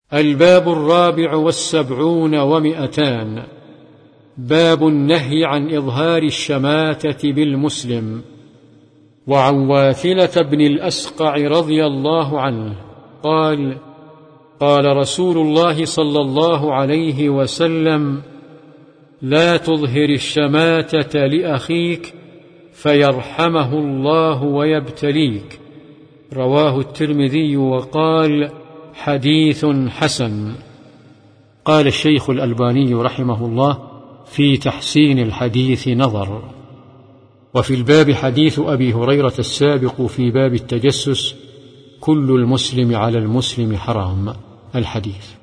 الباب 74 باب النهي عن إظهار الشماتة بالمسلم. وعن واثلة بن الأسقع رضي الله عنه قال: قال رسول الله صلى الله عليه وسلم: لا تظهر الشماتة لأخيك فيرحمه الله ويبتليك. رواه الترمذي وقال: حديث حسن. قال الشيخ الألباني رحمه الله: في تحسين الحديث نظر. وفي الباب حديث أبي هريرة السابق في باب التجسس: كل المسلم على المسلم حرام. الحديث.